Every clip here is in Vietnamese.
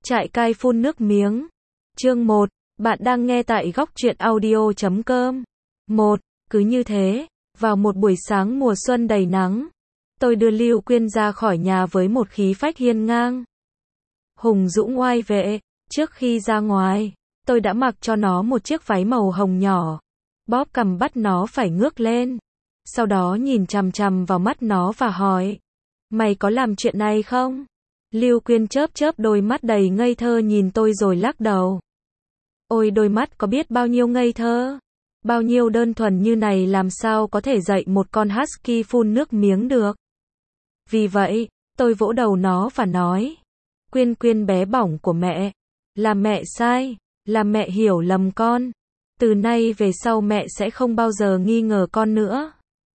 Trại cai phun nước miếng. Chương 1, bạn đang nghe tại góc truyện audio.com. 1. Cứ như thế, vào một buổi sáng mùa xuân đầy nắng, tôi đưa Lưu Quyên ra khỏi nhà với một khí phách hiên ngang, hùng dũng oai vệ. Trước khi ra ngoài, tôi đã mặc cho nó một chiếc váy màu hồng nhỏ, bóp cằm bắt nó phải ngước lên. Sau đó nhìn chằm chằm vào mắt nó và hỏi: "Mày có làm chuyện này không?" Lưu Quyên chớp chớp đôi mắt đầy ngây thơ nhìn tôi rồi lắc đầu. Ôi đôi mắt có biết bao nhiêu ngây thơ, bao nhiêu đơn thuần như này làm sao có thể dạy một con husky phun nước miếng được. Vì vậy, tôi vỗ đầu nó và nói: "Quyên Quyên bé bỏng của mẹ, là mẹ sai, là mẹ hiểu lầm con. Từ nay về sau mẹ sẽ không bao giờ nghi ngờ con nữa.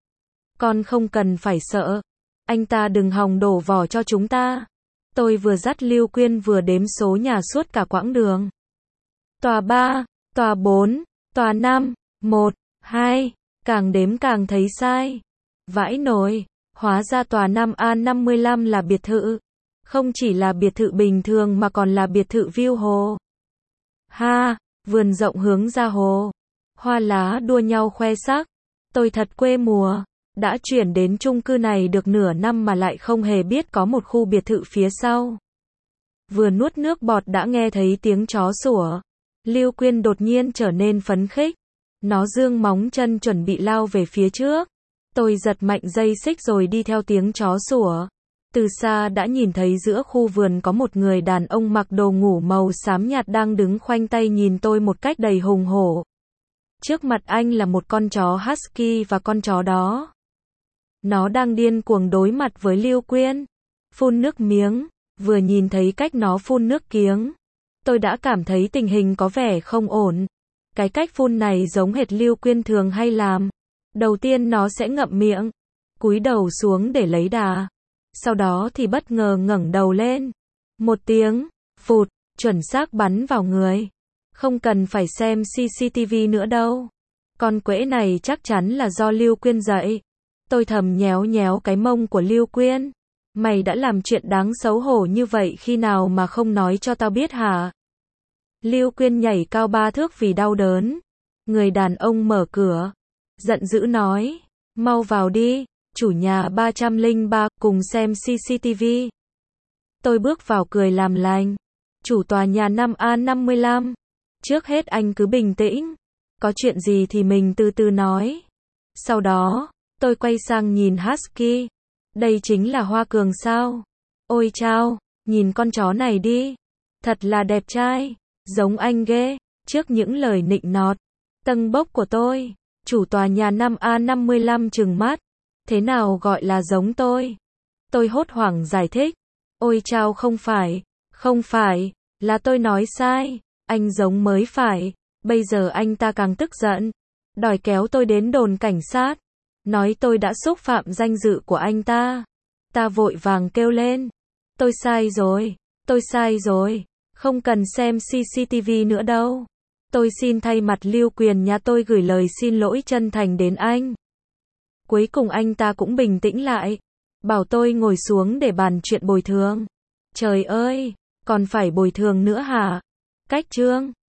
Con không cần phải sợ, anh ta đừng hòng đổ vỏ cho chúng ta." Tôi vừa dắt Lưu Quyên vừa đếm số nhà suốt cả quãng đường. Tòa 3, tòa 4, tòa 5, 1, 2, càng đếm càng thấy sai. Vãi nồi, hóa ra tòa 5A55 là biệt thự. Không chỉ là biệt thự bình thường mà còn là biệt thự view hồ. Ha, vườn rộng hướng ra hồ. Hoa lá đua nhau khoe sắc. Tôi thật quê mùa. Đã chuyển đến chung cư này được nửa năm mà lại không hề biết có một khu biệt thự phía sau. Vừa nuốt nước bọt đã nghe thấy tiếng chó sủa. Lưu Quyên đột nhiên trở nên phấn khích. Nó giương móng chân chuẩn bị lao về phía trước. Tôi giật mạnh dây xích rồi đi theo tiếng chó sủa. Từ xa đã nhìn thấy giữa khu vườn có một người đàn ông mặc đồ ngủ màu xám nhạt đang đứng khoanh tay nhìn tôi một cách đầy hùng hổ. Trước mặt anh là một con chó husky và con chó đó, nó đang điên cuồng đối mặt với Lưu Quyên. Phun nước miếng. Vừa nhìn thấy cách nó phun nước kiếng, tôi đã cảm thấy tình hình có vẻ không ổn. Cái cách phun này giống hệt Lưu Quyên thường hay làm. Đầu tiên nó sẽ ngậm miệng, cúi đầu xuống để lấy đà. Sau đó thì bất ngờ ngẩng đầu lên. Một tiếng, phụt, chuẩn xác bắn vào người. Không cần phải xem CCTV nữa đâu. Con quễ này chắc chắn là do Lưu Quyên dạy. Tôi thầm nhéo nhéo cái mông của Lưu Quyên. Mày đã làm chuyện đáng xấu hổ như vậy khi nào mà không nói cho tao biết hả? Lưu Quyên nhảy cao 3 thước vì đau đớn. Người đàn ông mở cửa, giận dữ nói: "Mau vào đi, chủ nhà 303, cùng xem CCTV." Tôi bước vào cười làm lành. "Chủ tòa nhà 5A55, trước hết anh cứ bình tĩnh. Có chuyện gì thì mình từ từ nói." Sau đó, tôi quay sang nhìn husky. Đây chính là Hoa Cường sao? Ôi chao, nhìn con chó này đi. Thật là đẹp trai, giống anh ghê. Trước những lời nịnh nọt, tâng bốc của tôi, chủ tòa nhà 5A55 trừng mắt. "Thế nào gọi là giống tôi?" Tôi hốt hoảng giải thích. "Ôi chao không phải, là tôi nói sai. Anh giống mới phải." Bây giờ anh ta càng tức giận, đòi kéo tôi đến đồn cảnh sát. Nói tôi đã xúc phạm danh dự của anh ta. Ta vội vàng kêu lên: tôi sai rồi, không cần xem CCTV nữa đâu. Tôi xin thay mặt Lưu Quyên nhà tôi gửi lời xin lỗi chân thành đến anh." Cuối cùng anh ta cũng bình tĩnh lại, bảo tôi ngồi xuống để bàn chuyện bồi thường. Trời ơi, còn phải bồi thường nữa hả? Cách chương